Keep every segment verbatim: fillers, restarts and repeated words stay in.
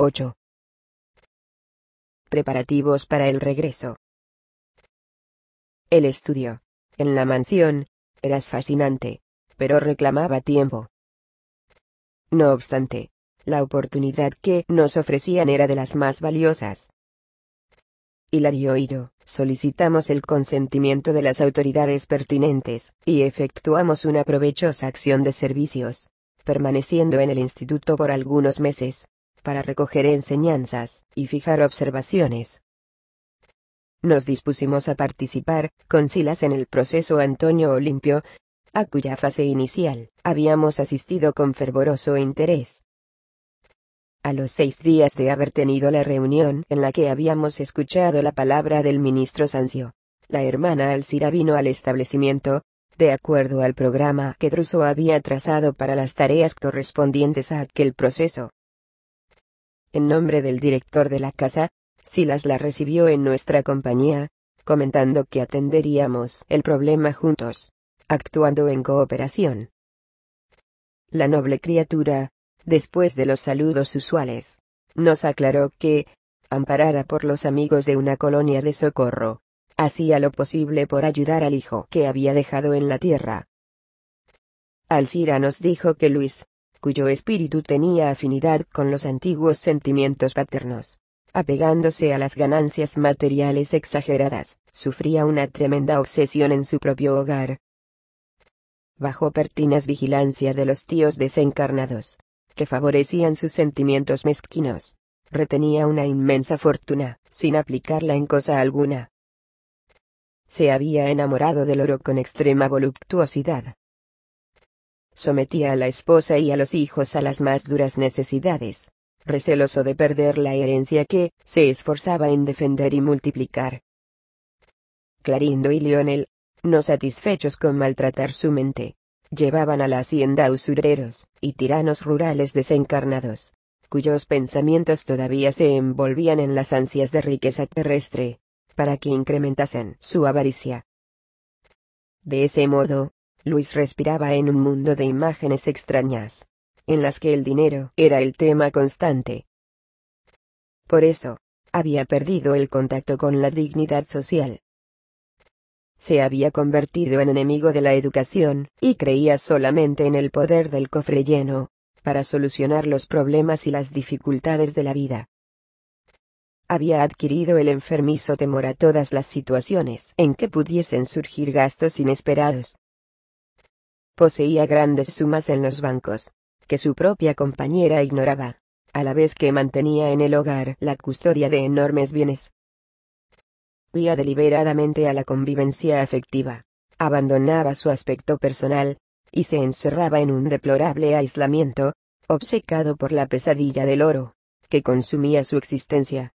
ocho. Preparativos para el regreso. El estudio, en la mansión, era fascinante, pero reclamaba tiempo. No obstante, la oportunidad que nos ofrecían era de las más valiosas. Hilario y yo solicitamos el consentimiento de las autoridades pertinentes, y efectuamos una provechosa acción de servicios, permaneciendo en el instituto por algunos meses, para recoger enseñanzas y fijar observaciones. Nos dispusimos a participar, con Silas, en el proceso Antonio Olimpio, a cuya fase inicial habíamos asistido con fervoroso interés. A los seis días de haber tenido la reunión en la que habíamos escuchado la palabra del ministro Sanzio, la hermana Alcira vino al establecimiento, de acuerdo al programa que Druso había trazado para las tareas correspondientes a aquel proceso. En nombre del director de la casa, Silas la recibió en nuestra compañía, comentando que atenderíamos el problema juntos, actuando en cooperación. La noble criatura, después de los saludos usuales, nos aclaró que, amparada por los amigos de una colonia de socorro, hacía lo posible por ayudar al hijo que había dejado en la tierra. Alcira nos dijo que Luis, cuyo espíritu tenía afinidad con los antiguos sentimientos paternos, apegándose a las ganancias materiales exageradas, sufría una tremenda obsesión en su propio hogar. Bajo pertinaz vigilancia de los tíos desencarnados, que favorecían sus sentimientos mezquinos, retenía una inmensa fortuna, sin aplicarla en cosa alguna. Se había enamorado del oro con extrema voluptuosidad. Sometía a la esposa y a los hijos a las más duras necesidades, receloso de perder la herencia que se esforzaba en defender y multiplicar. Clarindo y Lionel, no satisfechos con maltratar su mente, llevaban a la hacienda usureros y tiranos rurales desencarnados, cuyos pensamientos todavía se envolvían en las ansias de riqueza terrestre, para que incrementasen su avaricia. De ese modo, Luis respiraba en un mundo de imágenes extrañas, en las que el dinero era el tema constante. Por eso, había perdido el contacto con la dignidad social. Se había convertido en enemigo de la educación, y creía solamente en el poder del cofre lleno, para solucionar los problemas y las dificultades de la vida. Había adquirido el enfermizo temor a todas las situaciones en que pudiesen surgir gastos inesperados. Poseía grandes sumas en los bancos, que su propia compañera ignoraba, a la vez que mantenía en el hogar la custodia de enormes bienes. Huía deliberadamente a la convivencia afectiva, abandonaba su aspecto personal, y se encerraba en un deplorable aislamiento, obcecado por la pesadilla del oro, que consumía su existencia.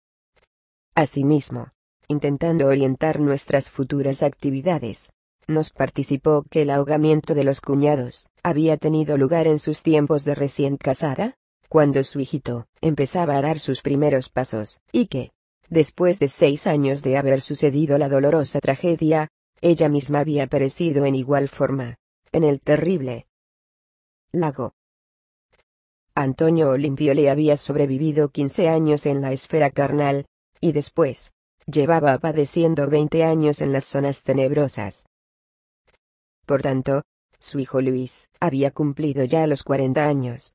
Asimismo, intentando orientar nuestras futuras actividades, nos participó que el ahogamiento de los cuñados había tenido lugar en sus tiempos de recién casada, cuando su hijito empezaba a dar sus primeros pasos, y que, después de seis años de haber sucedido la dolorosa tragedia, ella misma había perecido en igual forma, en el terrible lago. Antonio Olimpio le había sobrevivido quince años en la esfera carnal, y después, llevaba padeciendo veinte años en las zonas tenebrosas. Por tanto, su hijo Luis había cumplido ya los cuarenta años.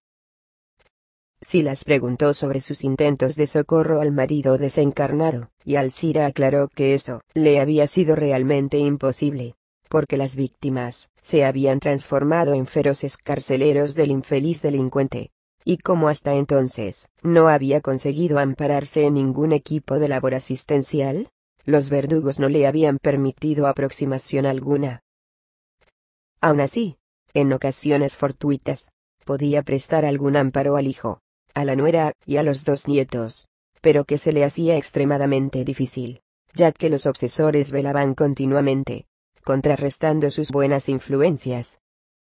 Silas preguntó sobre sus intentos de socorro al marido desencarnado, y Alcira aclaró que eso le había sido realmente imposible, porque las víctimas se habían transformado en feroces carceleros del infeliz delincuente, y como hasta entonces no había conseguido ampararse en ningún equipo de labor asistencial, los verdugos no le habían permitido aproximación alguna. Aun así, en ocasiones fortuitas, podía prestar algún amparo al hijo, a la nuera y a los dos nietos, pero que se le hacía extremadamente difícil, ya que los obsesores velaban continuamente, contrarrestando sus buenas influencias.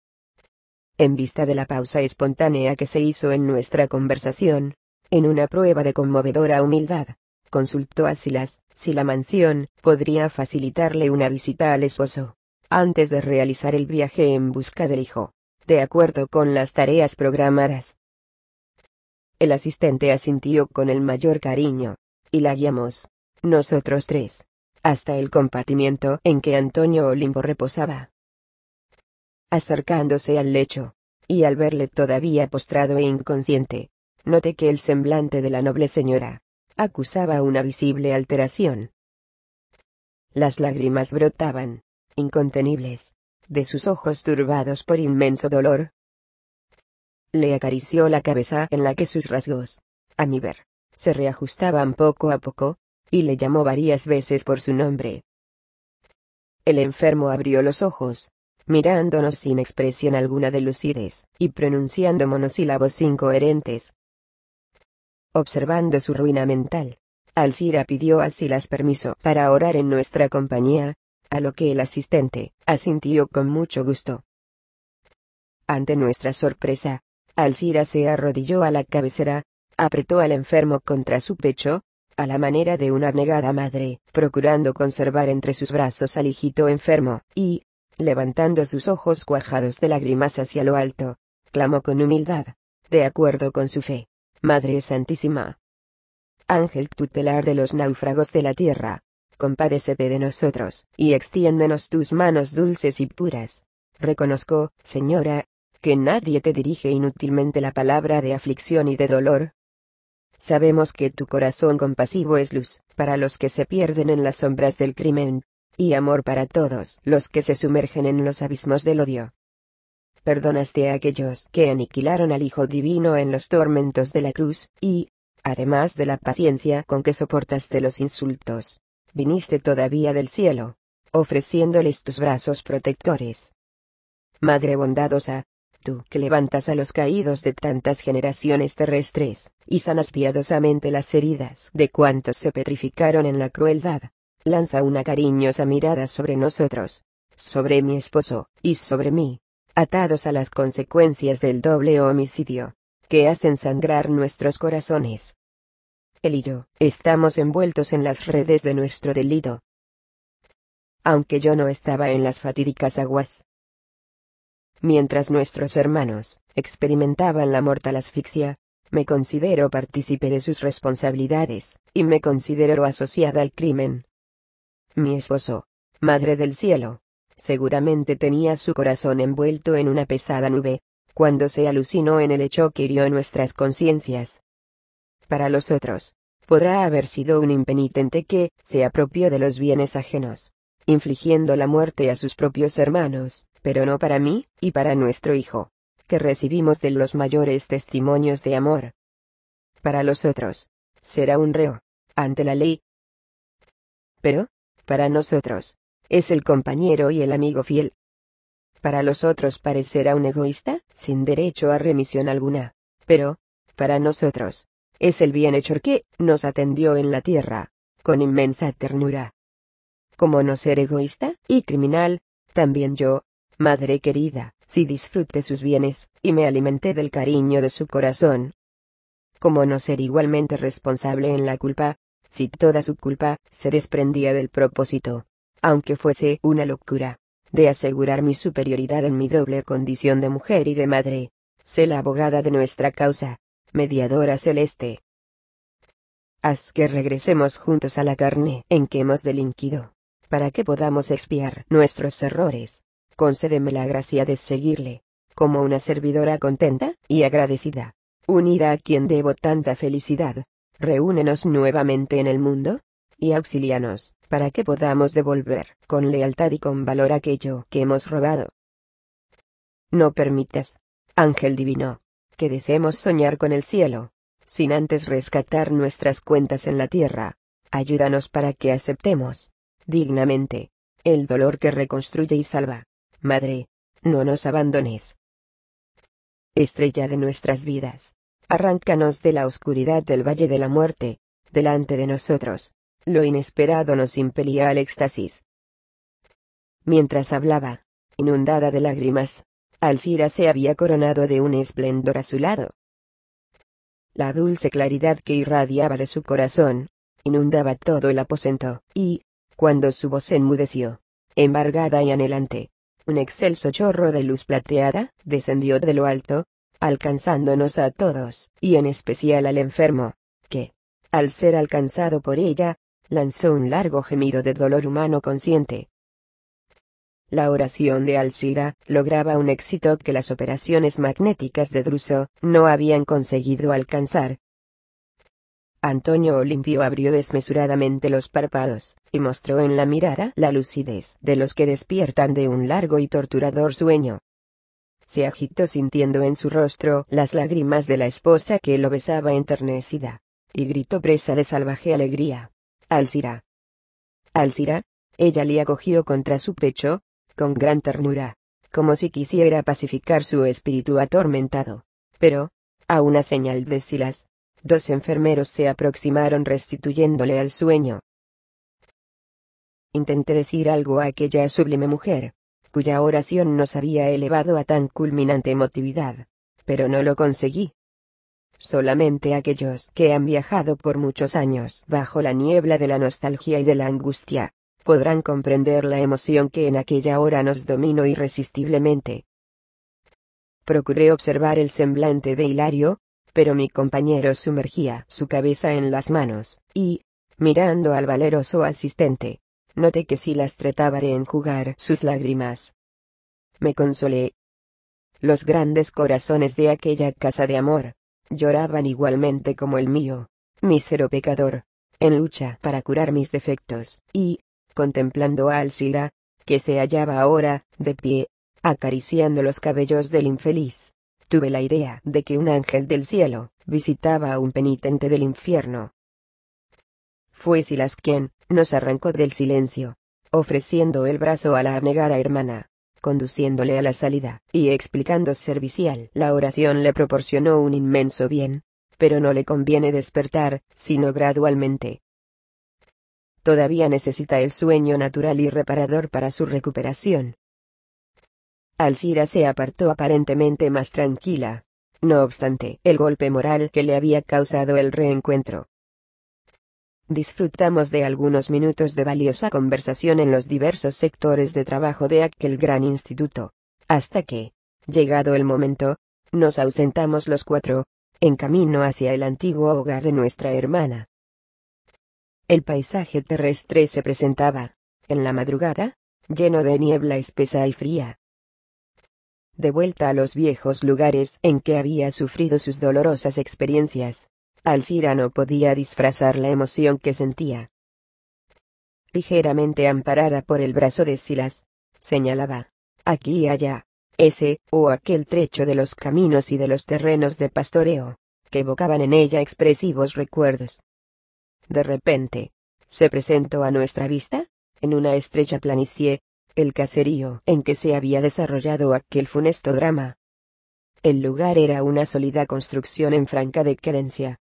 En vista de la pausa espontánea que se hizo en nuestra conversación, en una prueba de conmovedora humildad, consultó a Silas si la mansión podría facilitarle una visita al esposo, antes de realizar el viaje en busca del hijo, de acuerdo con las tareas programadas. El asistente asintió con el mayor cariño, y la guiamos, nosotros tres, hasta el compartimiento en que Antonio Olimpo reposaba. Acercándose al lecho, y al verle todavía postrado e inconsciente, noté que el semblante de la noble señora acusaba una visible alteración. Las lágrimas brotaban, incontenibles, de sus ojos turbados por inmenso dolor. Le acarició la cabeza en la que sus rasgos, a mi ver, se reajustaban poco a poco, y le llamó varias veces por su nombre. El enfermo abrió los ojos, mirándonos sin expresión alguna de lucidez, y pronunciando monosílabos incoherentes. Observando su ruina mental, Alcira pidió a Silas permiso para orar en nuestra compañía, a lo que el asistente asintió con mucho gusto. Ante nuestra sorpresa, Alcira se arrodilló a la cabecera, apretó al enfermo contra su pecho, a la manera de una abnegada madre, procurando conservar entre sus brazos al hijito enfermo, y, levantando sus ojos cuajados de lágrimas hacia lo alto, clamó con humildad, de acuerdo con su fe: Madre Santísima, Ángel tutelar de los náufragos de la tierra, compadécete de nosotros, y extiéndenos tus manos dulces y puras. Reconozco, Señora, que nadie te dirige inútilmente la palabra de aflicción y de dolor. Sabemos que tu corazón compasivo es luz para los que se pierden en las sombras del crimen, y amor para todos los que se sumergen en los abismos del odio. Perdonaste a aquellos que aniquilaron al Hijo Divino en los tormentos de la cruz, y, además de la paciencia con que soportaste los insultos, viniste todavía del cielo, ofreciéndoles tus brazos protectores. Madre bondadosa, tú que levantas a los caídos de tantas generaciones terrestres, y sanas piadosamente las heridas de cuantos se petrificaron en la crueldad, lanza una cariñosa mirada sobre nosotros, sobre mi esposo, y sobre mí, atados a las consecuencias del doble homicidio, que hacen sangrar nuestros corazones. Él y yo estamos envueltos en las redes de nuestro delito. Aunque yo no estaba en las fatídicas aguas. Mientras nuestros hermanos experimentaban la mortal asfixia, me considero partícipe de sus responsabilidades, y me considero asociada al crimen. Mi esposo, Madre del Cielo, seguramente tenía su corazón envuelto en una pesada nube, cuando se alucinó en el hecho que hirió nuestras conciencias. Para los otros, podrá haber sido un impenitente que se apropió de los bienes ajenos, infligiendo la muerte a sus propios hermanos, pero no para mí, y para nuestro hijo, que recibimos de los mayores testimonios de amor. Para los otros, será un reo, ante la ley. Pero, para nosotros, es el compañero y el amigo fiel. Para los otros parecerá un egoísta, sin derecho a remisión alguna, pero, para nosotros, es el bienhechor que nos atendió en la tierra, con inmensa ternura. ¿Cómo no ser egoísta y criminal? También yo, madre querida, si disfruté sus bienes, y me alimenté del cariño de su corazón. ¿Cómo no ser igualmente responsable en la culpa, si toda su culpa se desprendía del propósito, aunque fuese una locura, de asegurar mi superioridad en mi doble condición de mujer y de madre? Sé la abogada de nuestra causa, mediadora celeste. Haz que regresemos juntos a la carne en que hemos delinquido, para que podamos expiar nuestros errores. Concédeme la gracia de seguirle, como una servidora contenta y agradecida, unida a quien debo tanta felicidad. Reúnenos nuevamente en el mundo, y auxílianos, para que podamos devolver, con lealtad y con valor, aquello que hemos robado. No permitas, Ángel Divino, que deseemos soñar con el cielo, sin antes rescatar nuestras cuentas en la tierra. Ayúdanos para que aceptemos, dignamente, el dolor que reconstruye y salva. Madre, no nos abandones. Estrella de nuestras vidas, arráncanos de la oscuridad del valle de la muerte. Delante de nosotros, lo inesperado nos impelía al éxtasis. Mientras hablaba, inundada de lágrimas, Alcira se había coronado de un esplendor azulado. La dulce claridad que irradiaba de su corazón inundaba todo el aposento, y, cuando su voz enmudeció, embargada y anhelante, un excelso chorro de luz plateada descendió de lo alto, alcanzándonos a todos, y en especial al enfermo, que, al ser alcanzado por ella, lanzó un largo gemido de dolor humano consciente. La oración de Alcira lograba un éxito que las operaciones magnéticas de Druso no habían conseguido alcanzar. Antonio Olimpio abrió desmesuradamente los párpados, y mostró en la mirada la lucidez de los que despiertan de un largo y torturador sueño. Se agitó sintiendo en su rostro las lágrimas de la esposa que lo besaba enternecida, y gritó presa de salvaje alegría: «Alcira. Alcira». Ella le acogió contra su pecho, con gran ternura, como si quisiera pacificar su espíritu atormentado. Pero, a una señal de Silas, dos enfermeros se aproximaron restituyéndole al sueño. Intenté decir algo a aquella sublime mujer, cuya oración nos había elevado a tan culminante emotividad, pero no lo conseguí. Solamente aquellos que han viajado por muchos años bajo la niebla de la nostalgia y de la angustia, podrán comprender la emoción que en aquella hora nos dominó irresistiblemente. Procuré observar el semblante de Hilario, pero mi compañero sumergía su cabeza en las manos, y, mirando al valeroso asistente, noté que Silas trataba de enjugar sus lágrimas. Me consolé. Los grandes corazones de aquella casa de amor lloraban igualmente como el mío, mísero pecador, en lucha para curar mis defectos, y, contemplando a Alcira, que se hallaba ahora, de pie, acariciando los cabellos del infeliz, tuve la idea de que un ángel del cielo visitaba a un penitente del infierno. Fue Silas quien nos arrancó del silencio, ofreciendo el brazo a la abnegada hermana, conduciéndole a la salida, y explicando servicial la oración le proporcionó un inmenso bien, pero no le conviene despertar, sino gradualmente. Todavía necesita el sueño natural y reparador para su recuperación. Alcira se apartó aparentemente más tranquila, no obstante el golpe moral que le había causado el reencuentro. Disfrutamos de algunos minutos de valiosa conversación en los diversos sectores de trabajo de aquel gran instituto, hasta que, llegado el momento, nos ausentamos los cuatro, en camino hacia el antiguo hogar de nuestra hermana. El paisaje terrestre se presentaba, en la madrugada, lleno de niebla espesa y fría. De vuelta a los viejos lugares en que había sufrido sus dolorosas experiencias, Alcira no podía disfrazar la emoción que sentía. Ligeramente amparada por el brazo de Silas, señalaba, aquí y allá, ese o aquel trecho de los caminos y de los terrenos de pastoreo, que evocaban en ella expresivos recuerdos. De repente, se presentó a nuestra vista, en una estrecha planicie, el caserío en que se había desarrollado aquel funesto drama. El lugar era una sólida construcción en franca decadencia.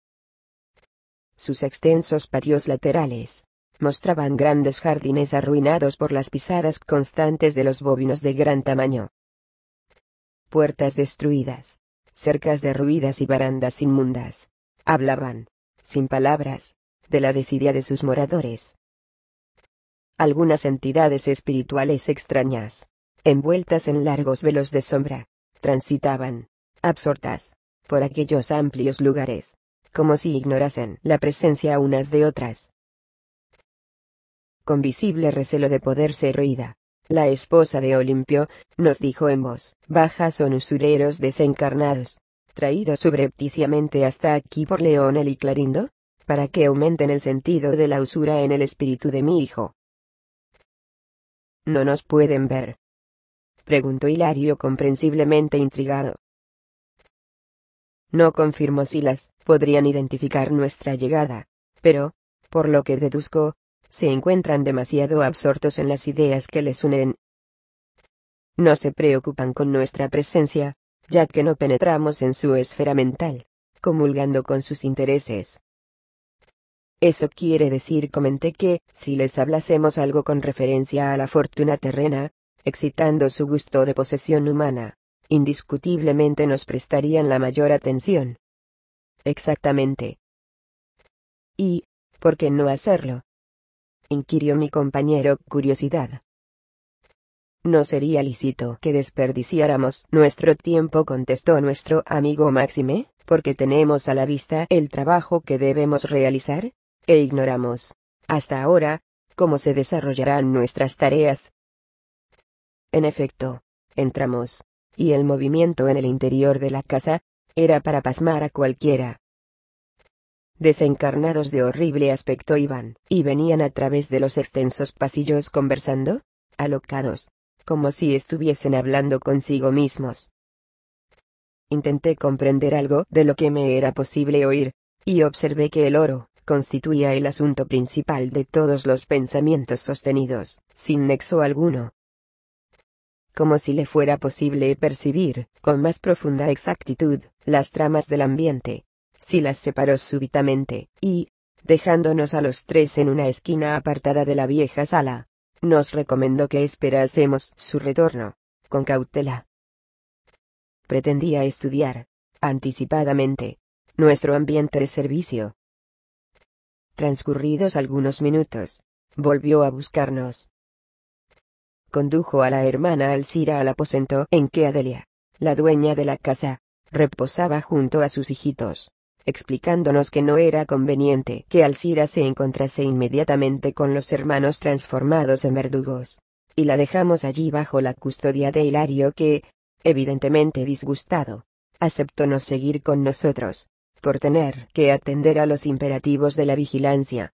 Sus extensos patios laterales mostraban grandes jardines arruinados por las pisadas constantes de los bovinos de gran tamaño. Puertas destruidas, cercas derruidas y barandas inmundas, hablaban, sin palabras, de la desidia de sus moradores. Algunas entidades espirituales extrañas, envueltas en largos velos de sombra, transitaban, absortas, por aquellos amplios lugares, como si ignorasen la presencia unas de otras. Con visible recelo de poder ser oída, la esposa de Olimpio nos dijo en voz baja: son usureros desencarnados, traídos subrepticiamente hasta aquí por Leonel y Clarindo, para que aumenten el sentido de la usura en el espíritu de mi hijo. ¿No nos pueden ver?, preguntó Hilario comprensiblemente intrigado. No, confirmó Silas, podrían identificar nuestra llegada, pero, por lo que deduzco, se encuentran demasiado absortos en las ideas que les unen. No se preocupan con nuestra presencia, ya que no penetramos en su esfera mental, comulgando con sus intereses. Eso quiere decir, comenté, que, si les hablásemos algo con referencia a la fortuna terrena, excitando su gusto de posesión humana, indiscutiblemente nos prestarían la mayor atención. Exactamente. ¿Y por qué no hacerlo?, inquirió mi compañero, curiosidad. No sería lícito que desperdiciáramos nuestro tiempo, contestó nuestro amigo Máxime, porque tenemos a la vista el trabajo que debemos realizar, e ignoramos, hasta ahora, cómo se desarrollarán nuestras tareas. En efecto, entramos, y el movimiento en el interior de la casa era para pasmar a cualquiera. Desencarnados de horrible aspecto iban y venían a través de los extensos pasillos conversando, alocados, como si estuviesen hablando consigo mismos. Intenté comprender algo de lo que me era posible oír, y observé que el oro constituía el asunto principal de todos los pensamientos sostenidos, sin nexo alguno. Como si le fuera posible percibir, con más profunda exactitud, las tramas del ambiente, si las separó súbitamente, y, dejándonos a los tres en una esquina apartada de la vieja sala, nos recomendó que esperásemos su retorno, con cautela. Pretendía estudiar, anticipadamente, nuestro ambiente de servicio. Transcurridos algunos minutos, volvió a buscarnos. Condujo a la hermana Alcira al aposento en que Adelia, la dueña de la casa, reposaba junto a sus hijitos, explicándonos que no era conveniente que Alcira se encontrase inmediatamente con los hermanos transformados en verdugos, y la dejamos allí bajo la custodia de Hilario que, evidentemente disgustado, aceptó no seguir con nosotros, por tener que atender a los imperativos de la vigilancia.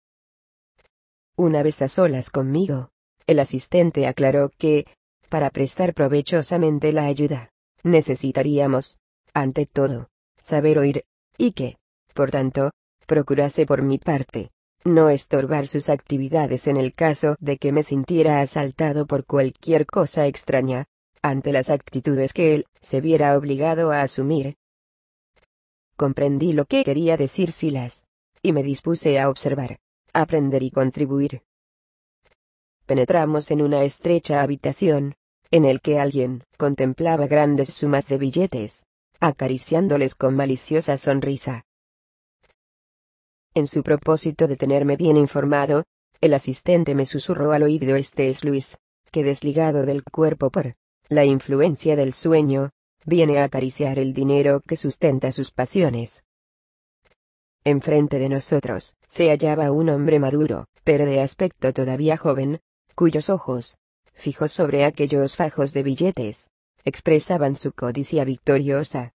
Una vez a solas conmigo, el asistente aclaró que, para prestar provechosamente la ayuda, necesitaríamos, ante todo, saber oír, y que, por tanto, procurase por mi parte, no estorbar sus actividades en el caso de que me sintiera asaltado por cualquier cosa extraña, ante las actitudes que él se viera obligado a asumir. Comprendí lo que quería decir Silas, y me dispuse a observar, aprender y contribuir. Penetramos en una estrecha habitación, en el que alguien contemplaba grandes sumas de billetes, acariciándoles con maliciosa sonrisa. En su propósito de tenerme bien informado, el asistente me susurró al oído: este es Luis, que desligado del cuerpo por la influencia del sueño, viene a acariciar el dinero que sustenta sus pasiones. Enfrente de nosotros se hallaba un hombre maduro, pero de aspecto todavía joven, cuyos ojos, fijos sobre aquellos fajos de billetes, expresaban su codicia victoriosa.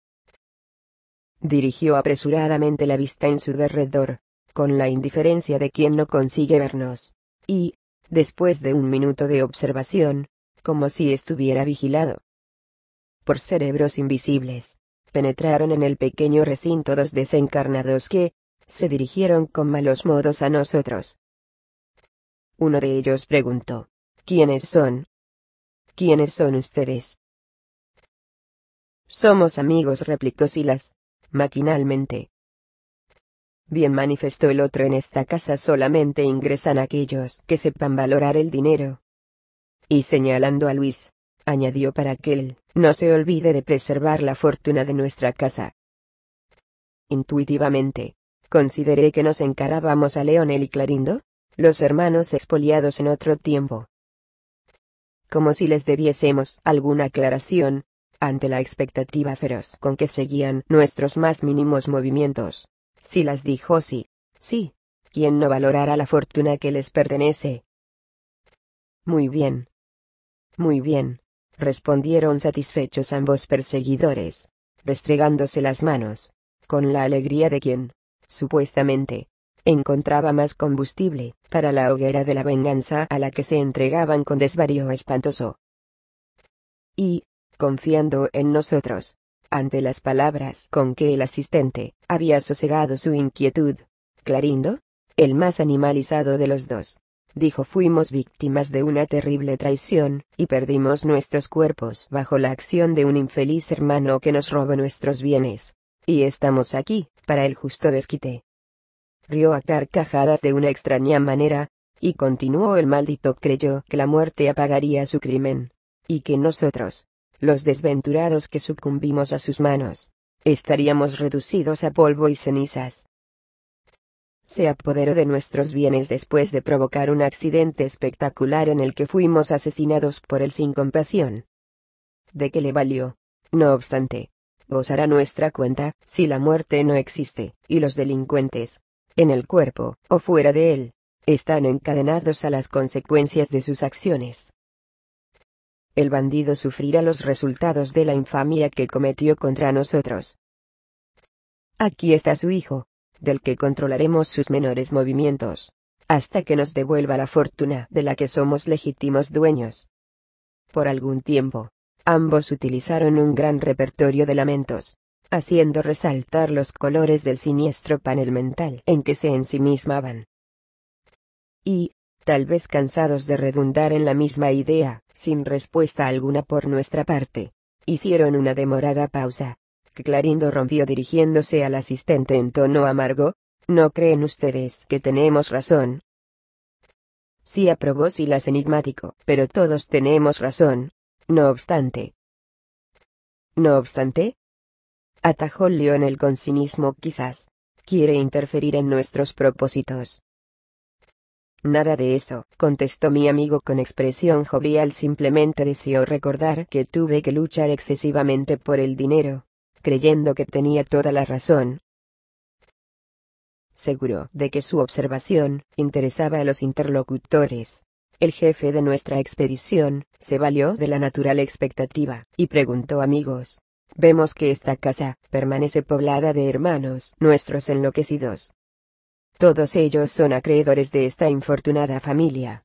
Dirigió apresuradamente la vista en su derredor, con la indiferencia de quien no consigue vernos, y, después de un minuto de observación, como si estuviera vigilado por cerebros invisibles, penetraron en el pequeño recinto dos desencarnados que se dirigieron con malos modos a nosotros. Uno de ellos preguntó: ¿Quiénes son? ¿Quiénes son ustedes? Somos amigos, replicó Silas, maquinalmente. Bien, manifestó el otro, en esta casa solamente ingresan aquellos que sepan valorar el dinero. Y señalando a Luis, añadió: para que él no se olvide de preservar la fortuna de nuestra casa. Intuitivamente, consideré que nos encarábamos a Leonel y Clarindo, los hermanos expoliados en otro tiempo. Como si les debiésemos alguna aclaración, ante la expectativa feroz con que seguían nuestros más mínimos movimientos, Silas dijo: sí, sí, ¿quién no valorará la fortuna que les pertenece? Muy bien. Muy bien, respondieron satisfechos ambos perseguidores, restregándose las manos, con la alegría de quien, supuestamente, encontraba más combustible para la hoguera de la venganza a la que se entregaban con desvarío espantoso. Y, confiando en nosotros, ante las palabras con que el asistente había sosegado su inquietud, Clarindo, el más animalizado de los dos, dijo: fuimos víctimas de una terrible traición, y perdimos nuestros cuerpos bajo la acción de un infeliz hermano que nos robó nuestros bienes, y estamos aquí para el justo desquite. Rió a carcajadas de una extraña manera, y continuó: el maldito creyó que la muerte apagaría su crimen, y que nosotros, los desventurados que sucumbimos a sus manos, estaríamos reducidos a polvo y cenizas. se apoderó de nuestros bienes después de provocar un accidente espectacular en el que fuimos asesinados por él sin compasión. ¿De qué le valió? No obstante, gozará nuestra cuenta si la muerte no existe, y los delincuentes, en el cuerpo o fuera de él, están encadenados a las consecuencias de sus acciones. El bandido sufrirá los resultados de la infamia que cometió contra nosotros. Aquí está su hijo, del que controlaremos sus menores movimientos, hasta que nos devuelva la fortuna de la que somos legítimos dueños. Por algún tiempo, ambos utilizaron un gran repertorio de lamentos, haciendo resaltar los colores del siniestro panel mental en que se ensimismaban. Y, tal vez cansados de redundar en la misma idea, sin respuesta alguna por nuestra parte, hicieron una demorada pausa, que Clarindo rompió dirigiéndose al asistente en tono amargo. ¿No creen ustedes que tenemos razón? Sí, aprobó Silas enigmático, pero todos tenemos razón, no obstante. ¿No obstante? Atajó Lionel con cinismo. Quizás quiere interferir en nuestros propósitos. Nada de eso, contestó mi amigo con expresión jovial. Simplemente deseo recordar que tuve que luchar excesivamente por el dinero, creyendo que tenía toda la razón. Seguro de que su observación interesaba a los interlocutores, el jefe de nuestra expedición se valió de la natural expectativa y preguntó: amigos, vemos que esta casa permanece poblada de hermanos nuestros enloquecidos. Todos ellos son acreedores de esta infortunada familia.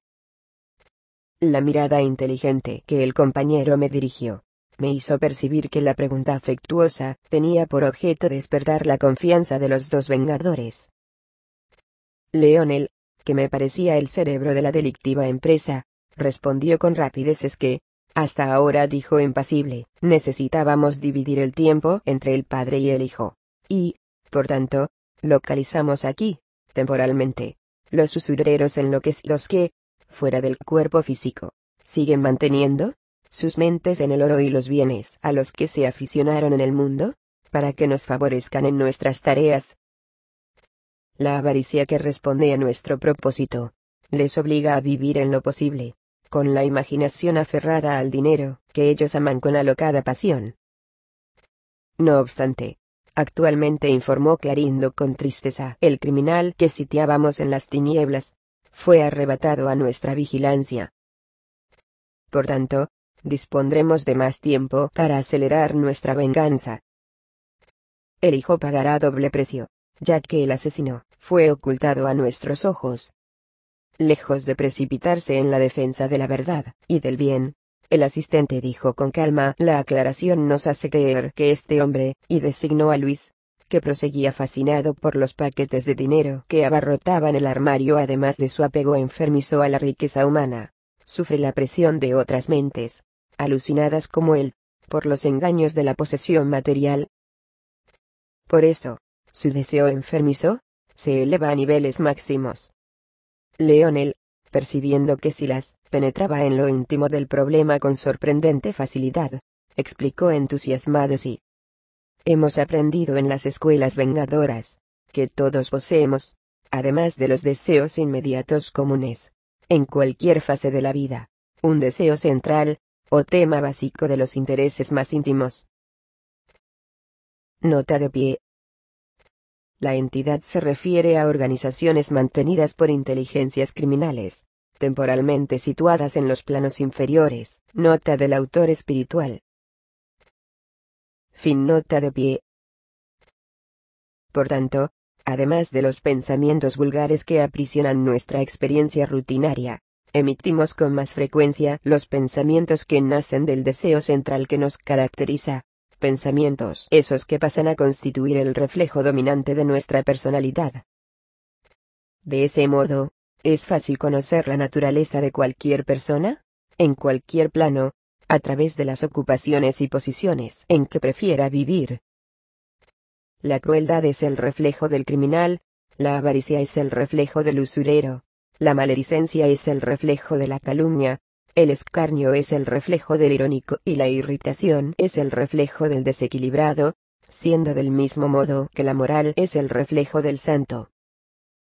La mirada inteligente que el compañero me dirigió me hizo percibir que la pregunta afectuosa tenía por objeto despertar la confianza de los dos vengadores. Lionel, que me parecía el cerebro de la delictiva empresa, respondió con rapidez: es que, hasta ahora, dijo impasible, necesitábamos dividir el tiempo entre el padre y el hijo. Y, por tanto, localizamos aquí, temporalmente, los usureros enloquecidos que, fuera del cuerpo físico, siguen manteniendo sus mentes en el oro y los bienes a los que se aficionaron en el mundo, para que nos favorezcan en nuestras tareas. La avaricia que responde a nuestro propósito, les obliga a vivir en lo posible, con la imaginación aferrada al dinero, que ellos aman con alocada pasión. No obstante, actualmente, informó Clarindo con tristeza, el criminal que sitiábamos en las tinieblas, fue arrebatado a nuestra vigilancia. Por tanto, dispondremos de más tiempo para acelerar nuestra venganza. El hijo pagará doble precio, ya que el asesino fue ocultado a nuestros ojos. Lejos de precipitarse en la defensa de la verdad y del bien, el asistente dijo con calma: la aclaración nos hace creer que este hombre, y designó a Luis, que proseguía fascinado por los paquetes de dinero que abarrotaban el armario, además de su apego enfermizo a la riqueza humana, sufre la presión de otras mentes, alucinadas como él, por los engaños de la posesión material. Por eso, su deseo enfermizo se eleva a niveles máximos. Lionel, percibiendo que Silas penetraba en lo íntimo del problema con sorprendente facilidad, explicó entusiasmado: sí. Hemos aprendido en las escuelas vengadoras que todos poseemos, además de los deseos inmediatos comunes, en cualquier fase de la vida, un deseo central, o tema básico de los intereses más íntimos. Nota de pie. La entidad se refiere a organizaciones mantenidas por inteligencias criminales, temporalmente situadas en los planos inferiores. Nota del autor espiritual. Fin. Nota de pie. Por tanto, además de los pensamientos vulgares que aprisionan nuestra experiencia rutinaria, emitimos con más frecuencia los pensamientos que nacen del deseo central que nos caracteriza. Pensamientos esos que pasan a constituir el reflejo dominante de nuestra personalidad. De ese modo, es fácil conocer la naturaleza de cualquier persona, en cualquier plano, a través de las ocupaciones y posiciones en que prefiera vivir. La crueldad es el reflejo del criminal, la avaricia es el reflejo del usurero, la maledicencia es el reflejo de la calumnia, el escarnio es el reflejo del irónico y la irritación es el reflejo del desequilibrado, siendo del mismo modo que la moral es el reflejo del santo.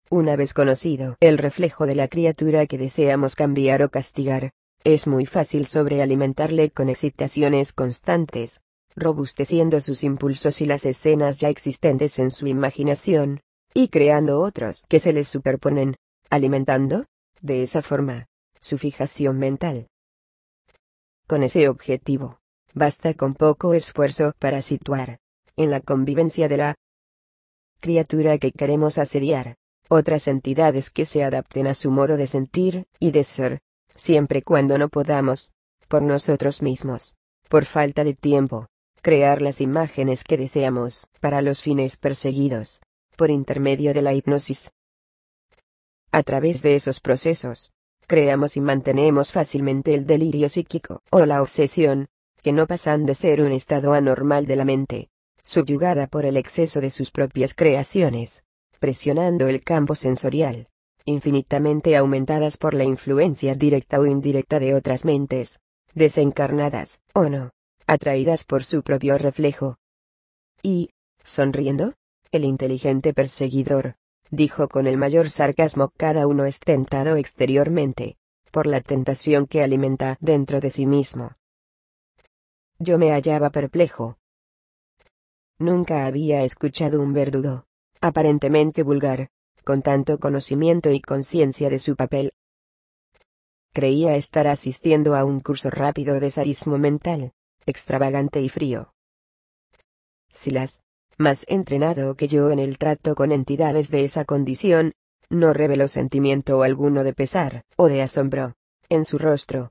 Una vez conocido el reflejo de la criatura que deseamos cambiar o castigar, es muy fácil sobrealimentarle con excitaciones constantes, robusteciendo sus impulsos y las escenas ya existentes en su imaginación, y creando otros que se les superponen, alimentando, de esa forma, su fijación mental. Con ese objetivo, basta con poco esfuerzo para situar, en la convivencia de la criatura que queremos asediar, otras entidades que se adapten a su modo de sentir y de ser, siempre cuando no podamos, por nosotros mismos, por falta de tiempo, crear las imágenes que deseamos, para los fines perseguidos, por intermedio de la hipnosis. A través de esos procesos, creamos y mantenemos fácilmente el delirio psíquico o la obsesión, que no pasan de ser un estado anormal de la mente, subyugada por el exceso de sus propias creaciones, presionando el campo sensorial, infinitamente aumentadas por la influencia directa o indirecta de otras mentes, desencarnadas, o no, atraídas por su propio reflejo. Y, sonriendo, el inteligente perseguidor, dijo con el mayor sarcasmo: cada uno es tentado exteriormente, por la tentación que alimenta dentro de sí mismo. Yo me hallaba perplejo. Nunca había escuchado un verdugo, aparentemente vulgar, con tanto conocimiento y conciencia de su papel. Creía estar asistiendo a un curso rápido de sadismo mental, extravagante y frío. Silas, más entrenado que yo en el trato con entidades de esa condición, no reveló sentimiento alguno de pesar, o de asombro, en su rostro.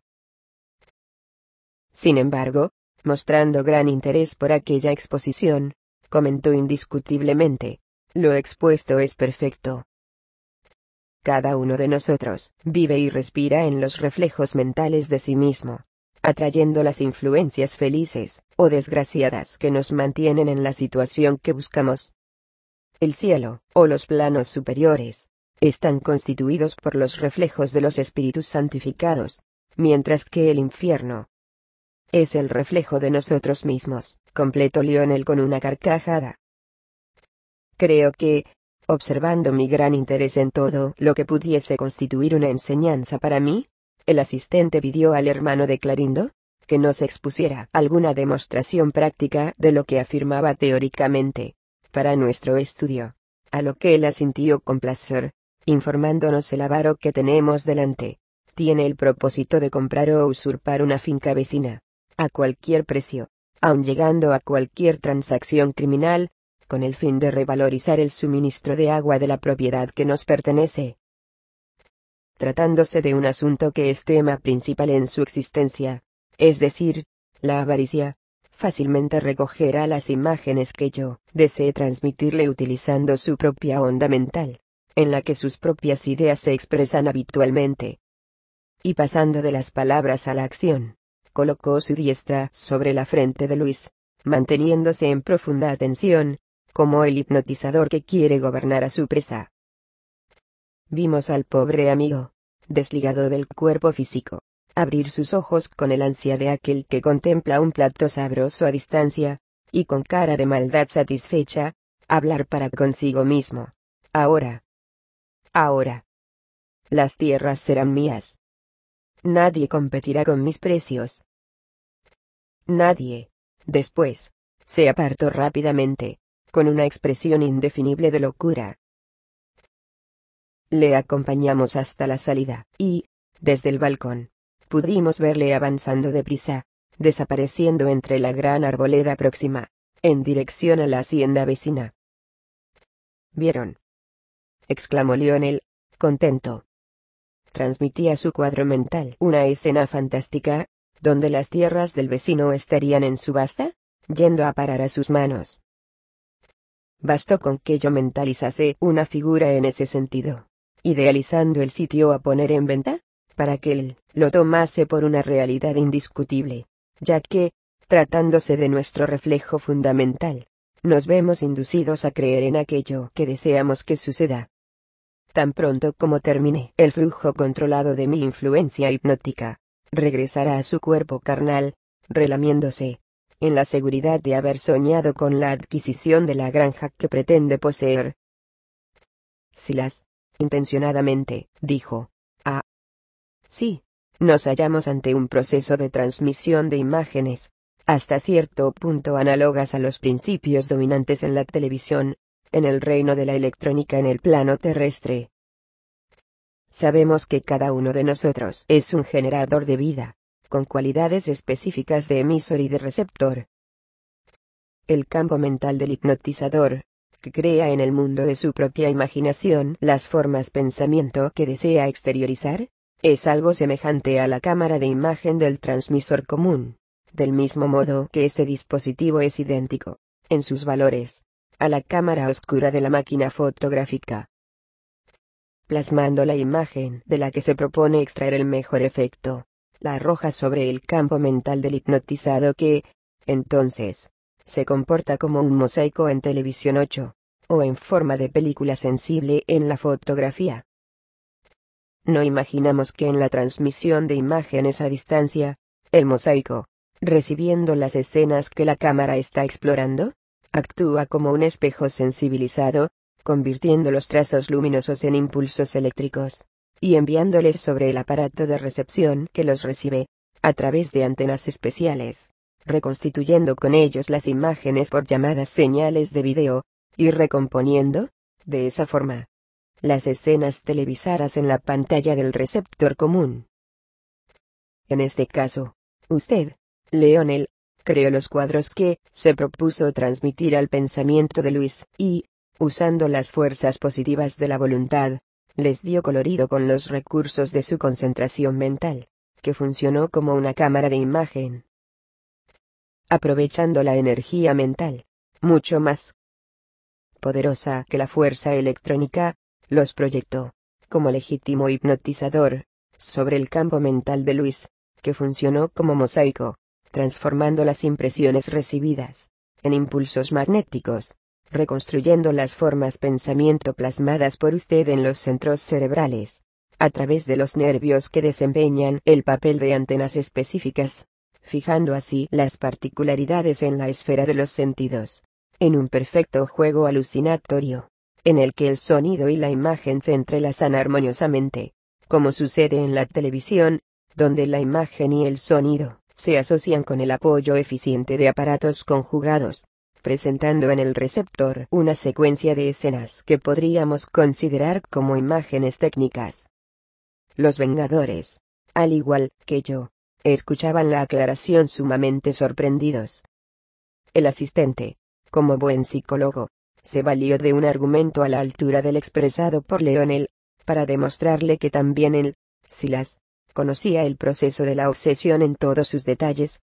Sin embargo, mostrando gran interés por aquella exposición, comentó indiscutiblemente: lo expuesto es perfecto. Cada uno de nosotros vive y respira en los reflejos mentales de sí mismo, atrayendo las influencias felices o desgraciadas que nos mantienen en la situación que buscamos. El cielo, o los planos superiores, están constituidos por los reflejos de los espíritus santificados, mientras que el infierno es el reflejo de nosotros mismos, completó Lionel con una carcajada. Creo que, observando mi gran interés en todo lo que pudiese constituir una enseñanza para mí, el asistente pidió al hermano de Clarindo que nos expusiera alguna demostración práctica de lo que afirmaba teóricamente, para nuestro estudio, a lo que él asintió con placer, informándonos: el avaro que tenemos delante tiene el propósito de comprar o usurpar una finca vecina, a cualquier precio, aun llegando a cualquier transacción criminal, con el fin de revalorizar el suministro de agua de la propiedad que nos pertenece. Tratándose de un asunto que es tema principal en su existencia, es decir, la avaricia, fácilmente recogerá las imágenes que yo desee transmitirle utilizando su propia onda mental, en la que sus propias ideas se expresan habitualmente. Y pasando de las palabras a la acción, colocó su diestra sobre la frente de Luis, manteniéndose en profunda atención, como el hipnotizador que quiere gobernar a su presa. Vimos al pobre amigo, desligado del cuerpo físico, abrir sus ojos con el ansia de aquel que contempla un plato sabroso a distancia, y con cara de maldad satisfecha, hablar para consigo mismo: ahora, ahora, las tierras serán mías. Nadie competirá con mis precios. Nadie. Después, se apartó rápidamente, con una expresión indefinible de locura. Le acompañamos hasta la salida, y, desde el balcón, pudimos verle avanzando deprisa, desapareciendo entre la gran arboleda próxima, en dirección a la hacienda vecina. ¿Vieron?, exclamó Lionel, contento. Transmitía a su cuadro mental una escena fantástica, donde las tierras del vecino estarían en subasta, yendo a parar a sus manos. Bastó con que yo mentalizase una figura en ese sentido, idealizando el sitio a poner en venta, para que él lo tomase por una realidad indiscutible, ya que, tratándose de nuestro reflejo fundamental, nos vemos inducidos a creer en aquello que deseamos que suceda. Tan pronto como termine el flujo controlado de mi influencia hipnótica, regresará a su cuerpo carnal, relamiéndose, en la seguridad de haber soñado con la adquisición de la granja que pretende poseer. Silas, Intencionadamente, dijo. Ah. Sí. Nos hallamos ante un proceso de transmisión de imágenes, hasta cierto punto análogas a los principios dominantes en la televisión, en el reino de la electrónica en el plano terrestre. Sabemos que cada uno de nosotros es un generador de vida, con cualidades específicas de emisor y de receptor. El campo mental del hipnotizador, que crea en el mundo de su propia imaginación las formas pensamiento que desea exteriorizar, es algo semejante a la cámara de imagen del transmisor común, del mismo modo que ese dispositivo es idéntico, en sus valores, a la cámara oscura de la máquina fotográfica, plasmando la imagen de la que se propone extraer el mejor efecto, la arroja sobre el campo mental del hipnotizado que, entonces, se comporta como un mosaico en televisión ocho, o en forma de película sensible en la fotografía. No imaginamos que en la transmisión de imágenes a distancia, el mosaico, recibiendo las escenas que la cámara está explorando, actúa como un espejo sensibilizado, convirtiendo los trazos luminosos en impulsos eléctricos, y enviándoles sobre el aparato de recepción que los recibe, a través de antenas especiales, reconstituyendo con ellos las imágenes por llamadas señales de video, y recomponiendo, de esa forma, las escenas televisadas en la pantalla del receptor común. En este caso, usted, Leonel, creó los cuadros que se propuso transmitir al pensamiento de Luis, y, usando las fuerzas positivas de la voluntad, les dio colorido con los recursos de su concentración mental, que funcionó como una cámara de imagen. Aprovechando la energía mental, mucho más poderosa que la fuerza electrónica, los proyectó, como legítimo hipnotizador, sobre el campo mental de Luis, que funcionó como mosaico, transformando las impresiones recibidas en impulsos magnéticos, reconstruyendo las formas pensamiento plasmadas por usted en los centros cerebrales, a través de los nervios que desempeñan el papel de antenas específicas, fijando así las particularidades en la esfera de los sentidos, en un perfecto juego alucinatorio, en el que el sonido y la imagen se entrelazan armoniosamente, como sucede en la televisión, donde la imagen y el sonido se asocian con el apoyo eficiente de aparatos conjugados, presentando en el receptor una secuencia de escenas que podríamos considerar como imágenes técnicas. Los Vengadores, al igual que yo, escuchaban la aclaración sumamente sorprendidos. El asistente, como buen psicólogo, se valió de un argumento a la altura del expresado por Leonel, para demostrarle que también él, Silas, conocía el proceso de la obsesión en todos sus detalles.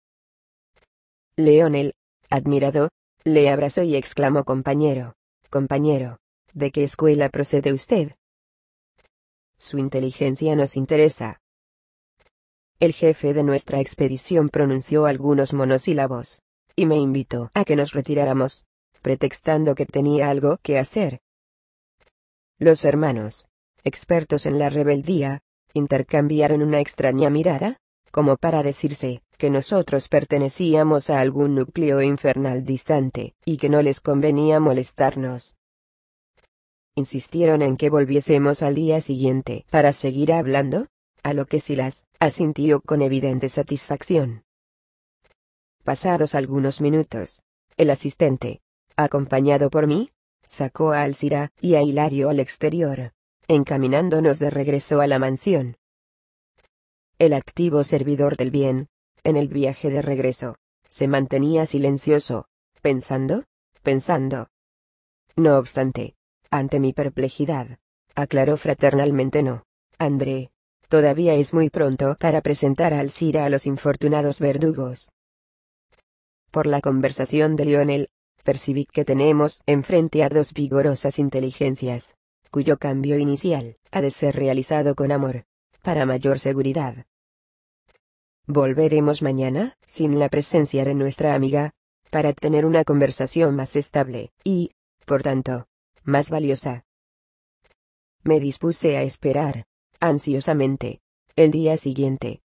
Leonel, admirado, le abrazó y exclamó: compañero, compañero, ¿de qué escuela procede usted? Su inteligencia nos interesa. El jefe de nuestra expedición pronunció algunos monosílabos, y me invitó a que nos retiráramos, pretextando que tenía algo que hacer. Los hermanos, expertos en la rebeldía, intercambiaron una extraña mirada, como para decirse que nosotros pertenecíamos a algún núcleo infernal distante, y que no les convenía molestarnos. Insistieron en que volviésemos al día siguiente para seguir hablando, a lo que Silas asintió con evidente satisfacción. Pasados algunos minutos, el asistente, acompañado por mí, sacó a Alcira y a Hilario al exterior, encaminándonos de regreso a la mansión. El activo servidor del bien, en el viaje de regreso, se mantenía silencioso, pensando, pensando. No obstante, ante mi perplejidad, aclaró fraternalmente: no, André, todavía es muy pronto para presentar a Alcira a los infortunados verdugos. Por la conversación de Leonel, percibí que tenemos enfrente a dos vigorosas inteligencias, cuyo cambio inicial ha de ser realizado con amor, para mayor seguridad. Volveremos mañana, sin la presencia de nuestra amiga, para tener una conversación más estable, y, por tanto, más valiosa. Me dispuse a esperar, ansiosamente, el día siguiente,